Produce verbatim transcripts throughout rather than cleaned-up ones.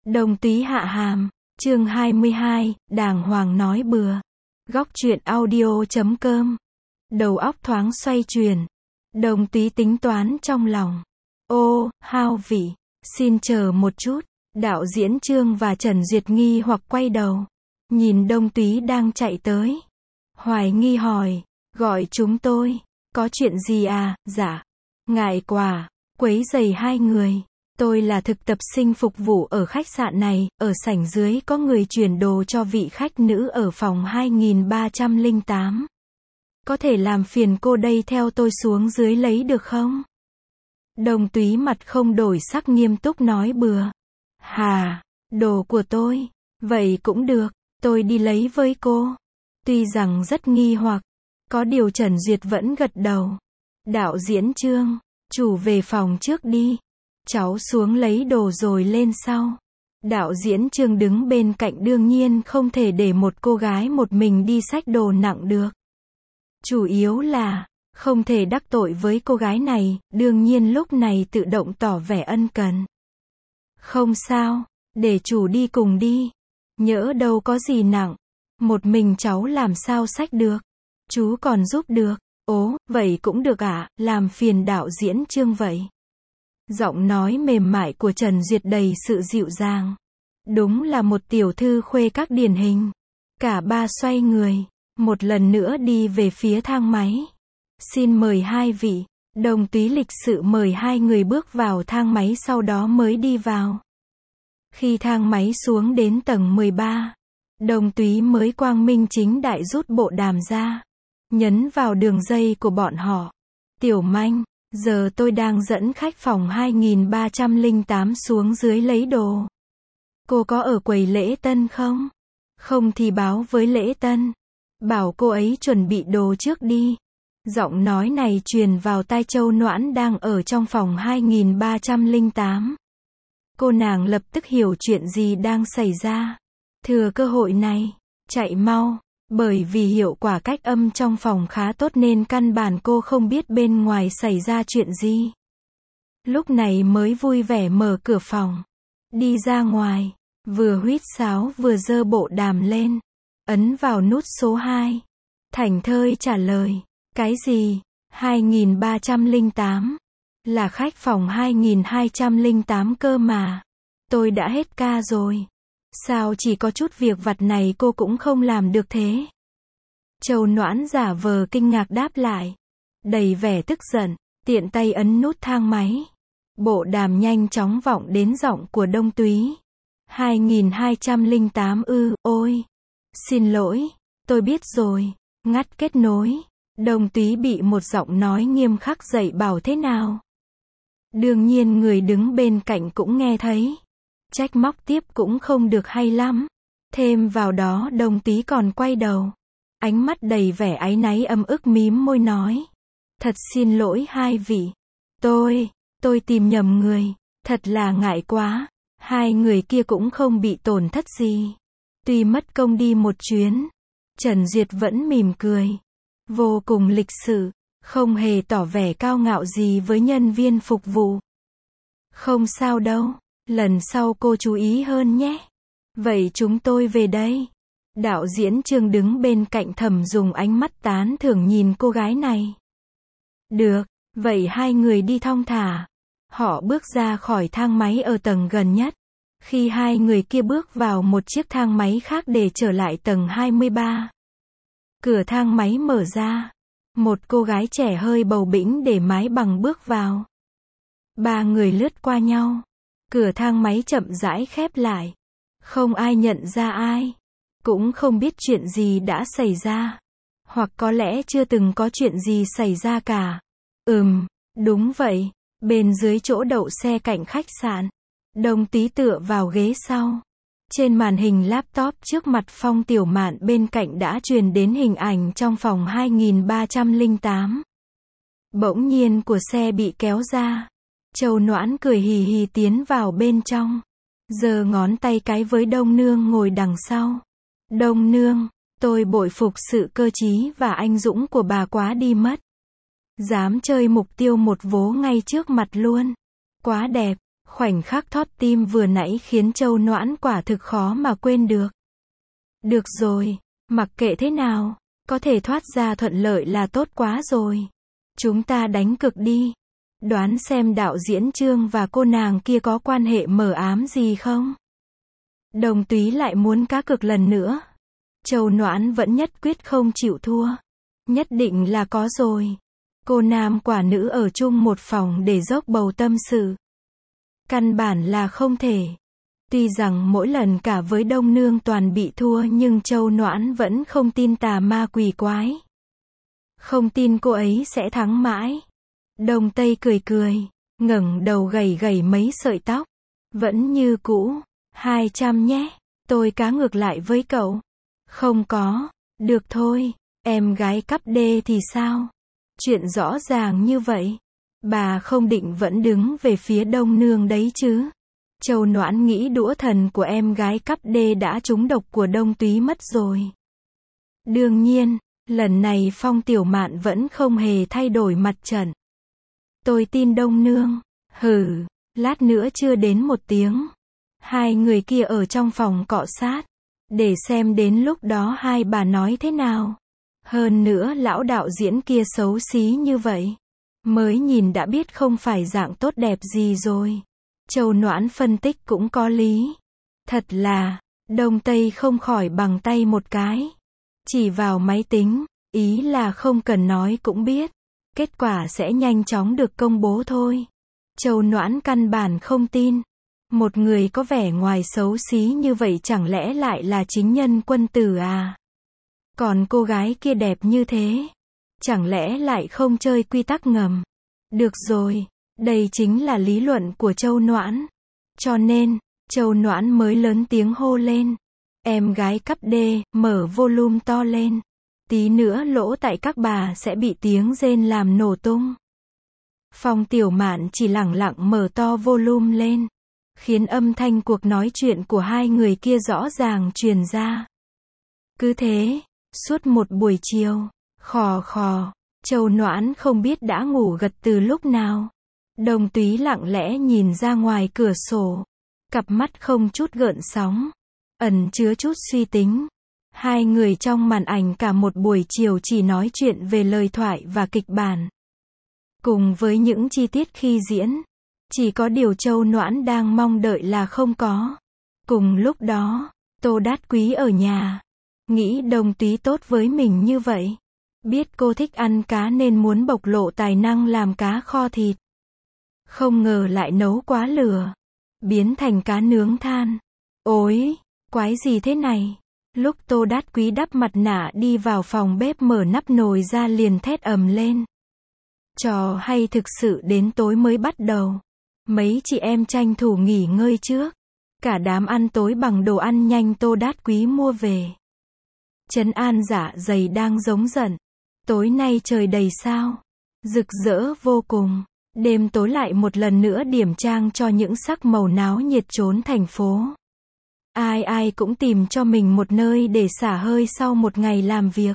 Đồng Túy Hạ Hàm, chương hai mươi hai, đàng hoàng nói bừa. Góc truyện audio chấm com. Đầu óc thoáng xoay chuyển. Đồng Túy tính toán trong lòng. Ô, Hao Vị, xin chờ một chút. Đạo diễn Trương và Trần Duyệt nghi hoặc quay đầu. Nhìn Đồng Túy đang chạy tới. Hoài nghi hỏi, gọi chúng tôi. Có chuyện gì à? Dạ. Ngại quá, quấy rầy hai người. Tôi là thực tập sinh phục vụ ở khách sạn này, ở sảnh dưới có người chuyển đồ cho vị khách nữ ở phòng hai nghìn ba trăm lẻ tám. Có thể làm phiền cô đây theo tôi xuống dưới lấy được không? Đồng Túy mặt không đổi sắc nghiêm túc nói bừa. Hà, đồ của tôi. Vậy cũng được, tôi đi lấy với cô. Tuy rằng rất nghi hoặc, có điều Trần Duyệt vẫn gật đầu. Đạo diễn Trương, chủ về phòng trước đi. Cháu xuống lấy đồ rồi lên sau. Đạo diễn Trương đứng bên cạnh đương nhiên không thể để một cô gái một mình đi xách đồ nặng được. Chủ yếu là, không thể đắc tội với cô gái này, đương nhiên lúc này tự động tỏ vẻ ân cần. Không sao, để chủ đi cùng đi. Nhỡ đâu có gì nặng, một mình cháu làm sao xách được. Chú còn giúp được. Ố, vậy cũng được ạ, à, làm phiền đạo diễn Trương vậy. Giọng nói mềm mại của Trần Duyệt đầy sự dịu dàng. Đúng là một tiểu thư khuê các điển hình. Cả ba xoay người, một lần nữa đi về phía thang máy. Xin mời hai vị. Đồng Túy lịch sự mời hai người bước vào thang máy sau đó mới đi vào. Khi thang máy xuống đến tầng mười ba, Đồng Túy mới quang minh chính đại rút bộ đàm ra. Nhấn vào đường dây của bọn họ. Tiểu Manh, giờ tôi đang dẫn khách phòng hai nghìn ba trăm lẻ tám xuống dưới lấy đồ. Cô có ở quầy lễ tân không? Không thì báo với lễ tân. Bảo cô ấy chuẩn bị đồ trước đi. Giọng nói này truyền vào tai Châu Noãn đang ở trong phòng hai nghìn ba trăm lẻ tám. Cô nàng lập tức hiểu chuyện gì đang xảy ra. Thừa cơ hội này, chạy mau. Bởi vì hiệu quả cách âm trong phòng khá tốt nên căn bản cô không biết bên ngoài xảy ra chuyện gì. Lúc này mới vui vẻ mở cửa phòng. Đi ra ngoài, vừa huýt sáo vừa giơ bộ đàm lên. Ấn vào nút số hai. Thảnh thơi trả lời. Cái gì? hai nghìn ba trăm lẻ tám. Là khách phòng hai nghìn hai trăm lẻ tám cơ mà. Tôi đã hết ca rồi. Sao chỉ có chút việc vặt này cô cũng không làm được thế? Châu Noãn giả vờ kinh ngạc đáp lại. Đầy vẻ tức giận, tiện tay ấn nút thang máy. Bộ đàm nhanh chóng vọng đến giọng của Đồng Túy. hai nghìn hai trăm lẻ tám ư, ôi. Xin lỗi, tôi biết rồi. Ngắt kết nối. Đồng Túy bị một giọng nói nghiêm khắc dạy bảo thế nào. Đương nhiên người đứng bên cạnh cũng nghe thấy. Trách móc tiếp cũng không được hay lắm. Thêm vào đó Đồng Túy còn quay đầu. Ánh mắt đầy vẻ áy náy ấm ức mím môi nói. Thật xin lỗi hai vị. Tôi, tôi tìm nhầm người. Thật là ngại quá. Hai người kia cũng không bị tổn thất gì. Tuy mất công đi một chuyến. Trần Duyệt vẫn mỉm cười. Vô cùng lịch sự. Không hề tỏ vẻ cao ngạo gì với nhân viên phục vụ. Không sao đâu. Lần sau cô chú ý hơn nhé. Vậy chúng tôi về đây. Đạo diễn Trương đứng bên cạnh thầm dùng ánh mắt tán thưởng nhìn cô gái này. Được, vậy hai người đi thong thả. Họ bước ra khỏi thang máy ở tầng gần nhất. Khi hai người kia bước vào một chiếc thang máy khác để trở lại tầng hai mươi ba. Cửa thang máy mở ra. Một cô gái trẻ hơi bầu bĩnh để mái bằng bước vào. Ba người lướt qua nhau. Cửa thang máy chậm rãi khép lại. Không ai nhận ra ai. Cũng không biết chuyện gì đã xảy ra. Hoặc có lẽ chưa từng có chuyện gì xảy ra cả. Ừm, đúng vậy. Bên dưới chỗ đậu xe cạnh khách sạn. Đồng Túy tựa vào ghế sau. Trên màn hình laptop trước mặt Phong Tiểu Mạn bên cạnh đã truyền đến hình ảnh trong phòng hai nghìn ba trăm lẻ tám. Bỗng nhiên của xe bị kéo ra. Châu Noãn cười hì hì tiến vào bên trong. Giơ ngón tay cái với Đông Nương ngồi đằng sau. Đông Nương, tôi bội phục sự cơ trí và anh dũng của bà quá đi mất. Dám chơi mục tiêu một vố ngay trước mặt luôn. Quá đẹp, Khoảnh khắc thót tim vừa nãy khiến Châu Noãn quả thực khó mà quên được. Được rồi, mặc kệ thế nào, có thể thoát ra thuận lợi là tốt quá rồi. Chúng ta đánh cược đi. Đoán xem đạo diễn Trương và cô nàng kia có quan hệ mờ ám gì không? Đồng Túy lại muốn cá cược lần nữa. Châu Noãn vẫn nhất quyết không chịu thua. Nhất định là có rồi. Cô nam quả nữ ở chung một phòng để dốc bầu tâm sự. Căn bản là không thể. Tuy rằng mỗi lần cả với Đông Nương toàn bị thua nhưng Châu Noãn vẫn không tin tà ma quỷ quái. Không tin cô ấy sẽ thắng mãi. Đông Tây cười cười, ngẩng đầu gầy gầy mấy sợi tóc. Vẫn như cũ, hai trăm nhé, tôi cá ngược lại với cậu. Không có, được thôi, em gái cắp đê thì sao? Chuyện rõ ràng như vậy. Bà không định vẫn đứng về phía Đông Nương đấy chứ? Châu Noãn nghĩ đũa thần của em gái cắp đê đã trúng độc của Đông Túy mất rồi. Đương nhiên, lần này Phong Tiểu Mạn vẫn không hề thay đổi mặt trận. Tôi tin Đông Nương. Hừ, lát nữa chưa đến một tiếng. Hai người kia ở trong phòng cọ sát. Để xem đến lúc đó hai bà nói thế nào. Hơn nữa lão đạo diễn kia xấu xí như vậy. Mới nhìn đã biết không phải dạng tốt đẹp gì rồi. Châu Noãn phân tích cũng có lý. Thật là, Đông Tây không khỏi bằng tay một cái. Chỉ vào máy tính, ý là không cần nói cũng biết. Kết quả sẽ nhanh chóng được công bố thôi. Châu Noãn căn bản không tin. Một người có vẻ ngoài xấu xí như vậy chẳng lẽ lại là chính nhân quân tử à? Còn cô gái kia đẹp như thế. Chẳng lẽ lại không chơi quy tắc ngầm? Được rồi, đây chính là lý luận của Châu Noãn. Cho nên, Châu Noãn mới lớn tiếng hô lên. Em gái cắp đê, mở volume to lên. Tí nữa lỗ tại các bà sẽ bị tiếng rên làm nổ tung. Phong Tiểu Mạn chỉ lẳng lặng mở to volume lên. Khiến âm thanh cuộc nói chuyện của hai người kia rõ ràng truyền ra. Cứ thế, suốt một buổi chiều, khò khò, Châu Noãn không biết đã ngủ gật từ lúc nào. Đồng Túy lặng lẽ nhìn ra ngoài cửa sổ. Cặp mắt không chút gợn sóng. Ẩn chứa chút suy tính. Hai người trong màn ảnh cả một buổi chiều chỉ nói chuyện về lời thoại và kịch bản. Cùng với những chi tiết khi diễn. Chỉ có điều Châu Noãn đang mong đợi là không có. Cùng lúc đó, Tô Đát Quý ở nhà. Nghĩ Đồng Túy tốt với mình như vậy. Biết cô thích ăn cá nên muốn bộc lộ tài năng làm cá kho thịt. Không ngờ lại nấu quá lửa. Biến thành cá nướng than. Ôi, quái gì thế này? Lúc Tô Đát Quý đắp mặt nạ đi vào phòng bếp mở nắp nồi ra liền thét ầm lên. Trò hay thực sự đến tối mới bắt đầu. Mấy chị em tranh thủ nghỉ ngơi trước. Cả đám ăn tối bằng đồ ăn nhanh Tô Đát Quý mua về. Trấn An dạ dày đang giống giận. Tối nay trời đầy sao. Rực rỡ vô cùng. Đêm tối lại một lần nữa điểm trang cho những sắc màu náo nhiệt trốn thành phố. Ai ai cũng tìm cho mình một nơi để xả hơi sau một ngày làm việc.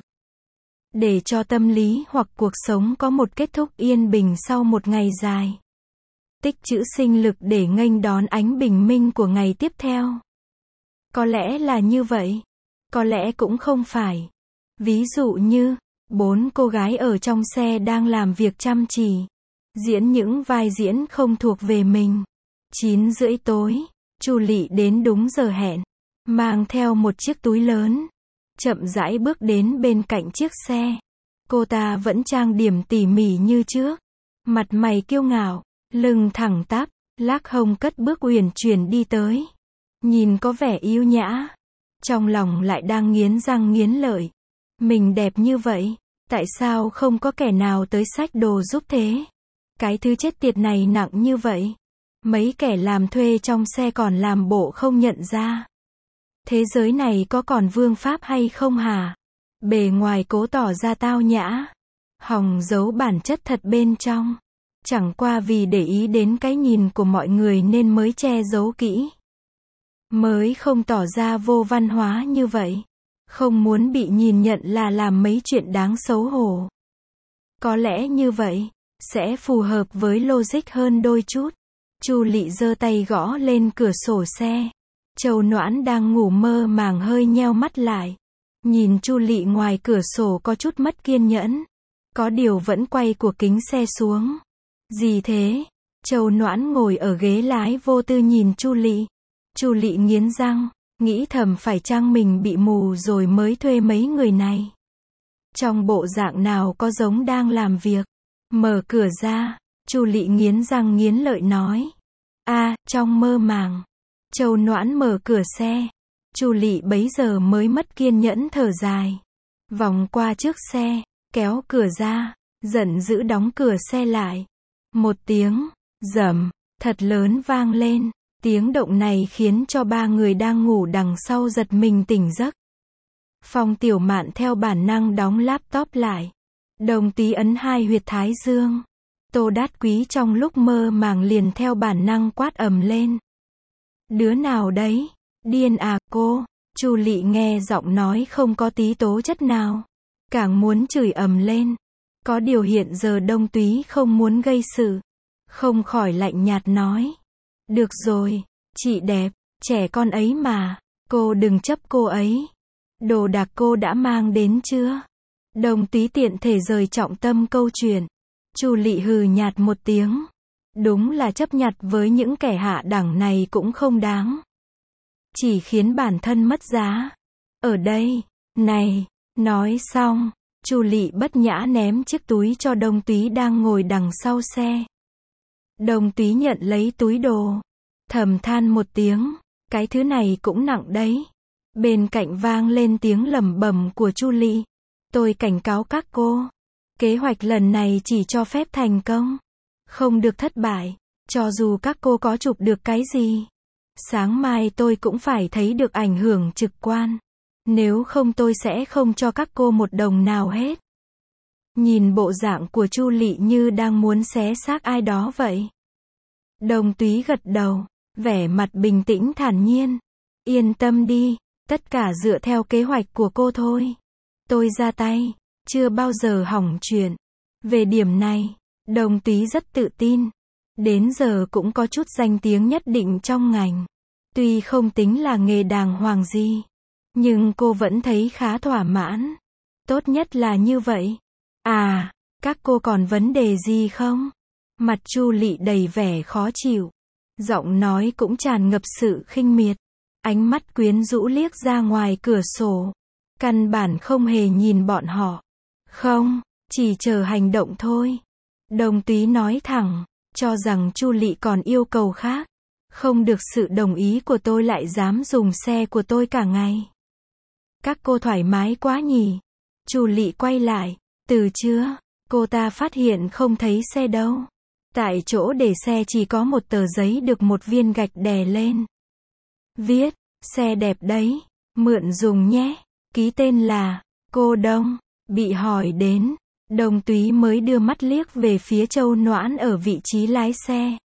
Để cho tâm lý hoặc cuộc sống có một kết thúc yên bình sau một ngày dài. Tích trữ sinh lực để nghênh đón ánh bình minh của ngày tiếp theo. Có lẽ là như vậy. Có lẽ cũng không phải. Ví dụ như, bốn cô gái ở trong xe đang làm việc chăm chỉ. Diễn những vai diễn không thuộc về mình. Chín rưỡi tối, Chu Lị đến đúng giờ hẹn. Mang theo một chiếc túi lớn. Chậm rãi bước đến bên cạnh chiếc xe. Cô ta vẫn trang điểm tỉ mỉ như trước. Mặt mày kiêu ngạo, lưng thẳng tắp, lắc hông cất bước uyển chuyển đi tới. Nhìn có vẻ yêu nhã. Trong lòng lại đang nghiến răng nghiến lợi. Mình đẹp như vậy, tại sao không có kẻ nào tới xách đồ giúp thế? Cái thứ chết tiệt này nặng như vậy. Mấy kẻ làm thuê trong xe còn làm bộ không nhận ra. Thế giới này có còn vương pháp hay không hả? Bề ngoài cố tỏ ra tao nhã. Hòng giấu bản chất thật bên trong. Chẳng qua vì để ý đến cái nhìn của mọi người nên mới che giấu kỹ. Mới không tỏ ra vô văn hóa như vậy. Không muốn bị nhìn nhận là làm mấy chuyện đáng xấu hổ. Có lẽ như vậy sẽ phù hợp với logic hơn đôi chút. Chu Lị giơ tay gõ lên cửa sổ xe. Châu Noãn đang ngủ mơ màng hơi nheo mắt lại. Nhìn Chu Lị ngoài cửa sổ có chút mất kiên nhẫn. Có điều vẫn quay của kính xe xuống. Gì thế? Châu Noãn ngồi ở ghế lái vô tư nhìn Chu Lị. Chu Lị nghiến răng, nghĩ thầm phải chăng mình bị mù rồi mới thuê mấy người này. Trong bộ dạng nào có giống đang làm việc. Mở cửa ra, Chu Lị nghiến răng nghiến lợi nói. A, trong mơ màng. Châu Noãn mở cửa xe. Chu Lị bấy giờ mới mất kiên nhẫn thở dài. Vòng qua trước xe, kéo cửa ra, giận dữ đóng cửa xe lại. Một tiếng rầm thật lớn vang lên. Tiếng động này khiến cho ba người đang ngủ đằng sau giật mình tỉnh giấc. Phong Tiểu Mạn theo bản năng đóng laptop lại. Đồng Tí ấn hai huyệt thái dương. Tô Đát Quý trong lúc mơ màng liền theo bản năng quát ầm lên. Đứa nào đấy? Điên à cô? Chu Lị nghe giọng nói không có tí tố chất nào. Càng muốn chửi ầm lên. Có điều hiện giờ Đông Túy không muốn gây sự. Không khỏi lạnh nhạt nói. Được rồi, chị đẹp, trẻ con ấy mà. Cô đừng chấp cô ấy. Đồ đạc cô đã mang đến chưa? Đồng Túy tiện thể rời trọng tâm câu chuyện. Chu Lị hừ nhạt một tiếng. Đúng là chấp nhặt với những kẻ hạ đẳng này cũng không đáng. Chỉ khiến bản thân mất giá. Ở đây, này, nói xong, Chu Lị bất nhã ném chiếc túi cho Đông Túy đang ngồi đằng sau xe. Đông Túy nhận lấy túi đồ. Thầm than một tiếng, cái thứ này cũng nặng đấy. Bên cạnh vang lên tiếng lẩm bẩm của Chu Lị. Tôi cảnh cáo các cô. Kế hoạch lần này chỉ cho phép thành công. Không được thất bại. Cho dù các cô có chụp được cái gì. Sáng mai tôi cũng phải thấy được ảnh hưởng trực quan. Nếu không tôi sẽ không cho các cô một đồng nào hết. Nhìn bộ dạng của Chu Lị như đang muốn xé xác ai đó vậy. Đồng Túy gật đầu, vẻ mặt bình tĩnh thản nhiên. Yên tâm đi, tất cả dựa theo kế hoạch của cô thôi. Tôi ra tay, chưa bao giờ hỏng chuyện. Về điểm này, Đồng Túy rất tự tin. Đến giờ cũng có chút danh tiếng nhất định trong ngành. Tuy không tính là nghề đàng hoàng gì, nhưng cô vẫn thấy khá thỏa mãn. Tốt nhất là như vậy. À, các cô còn vấn đề gì không? Mặt Chu Lị đầy vẻ khó chịu. Giọng nói cũng tràn ngập sự khinh miệt. Ánh mắt quyến rũ liếc ra ngoài cửa sổ. Căn bản không hề nhìn bọn họ. Không, chỉ chờ hành động thôi. Đồng Túy nói thẳng, cho rằng Chu Lị còn yêu cầu khác. Không được sự đồng ý của tôi lại dám dùng xe của tôi cả ngày. Các cô thoải mái quá nhỉ? Chu Lị quay lại, từ chưa? Cô ta phát hiện không thấy xe đâu. Tại chỗ để xe chỉ có một tờ giấy được một viên gạch đè lên. Viết, xe đẹp đấy, mượn dùng nhé. Ký tên là, cô Đông. Bị hỏi đến, Đồng Túy mới đưa mắt liếc về phía Châu Noãn ở vị trí lái xe.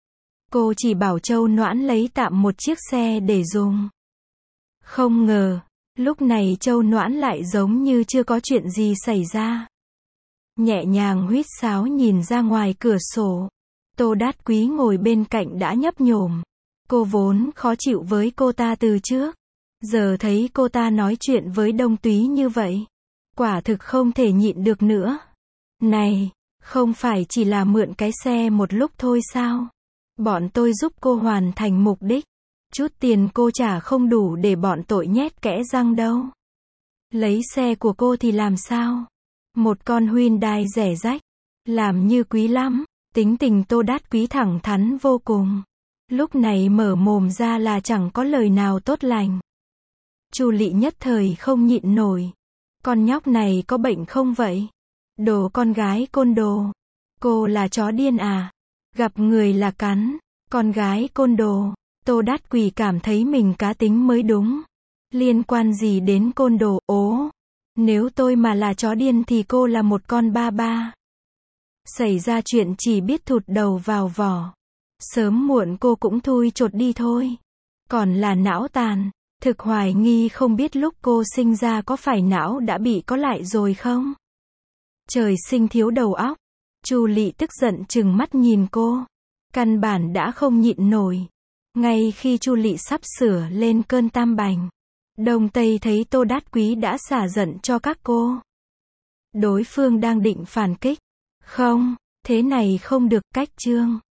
Cô chỉ bảo Châu Noãn lấy tạm một chiếc xe để dùng. Không ngờ, lúc này Châu Noãn lại giống như chưa có chuyện gì xảy ra. Nhẹ nhàng huýt sáo nhìn ra ngoài cửa sổ. Tô Đát Quý ngồi bên cạnh đã nhấp nhổm. Cô vốn khó chịu với cô ta từ trước. Giờ thấy cô ta nói chuyện với Đông Túy như vậy. Quả thực không thể nhịn được nữa. Này, không phải chỉ là mượn cái xe một lúc thôi sao? Bọn tôi giúp cô hoàn thành mục đích. Chút tiền cô trả không đủ để bọn tội nhét kẽ răng đâu. Lấy xe của cô thì làm sao? Một con Hyundai rẻ rách. Làm như quý lắm. Tính tình Tô Đát Quý thẳng thắn vô cùng. Lúc này mở mồm ra là chẳng có lời nào tốt lành. Chu Lị nhất thời không nhịn nổi. Con nhóc này có bệnh không vậy? Đồ con gái côn đồ. Cô là chó điên à? Gặp người là cắn. Con gái côn đồ. Tô Đát Quý cảm thấy mình cá tính mới đúng. Liên quan gì đến côn đồ? Ố, nếu tôi mà là chó điên thì cô là một con ba ba. Xảy ra chuyện chỉ biết thụt đầu vào vỏ. Sớm muộn cô cũng thui chột đi thôi. Còn là não tàn. Thực hoài nghi không biết lúc cô sinh ra có phải não đã bị có lại rồi không? Trời sinh thiếu đầu óc. Chu Lị tức giận trừng mắt nhìn cô. Căn bản đã không nhịn nổi. Ngay khi Chu Lị sắp sửa lên cơn tam bành, Đông Tây thấy Tô Đát Quý đã xả giận cho các cô. Đối phương đang định phản kích. Không, thế này không được, cách chương.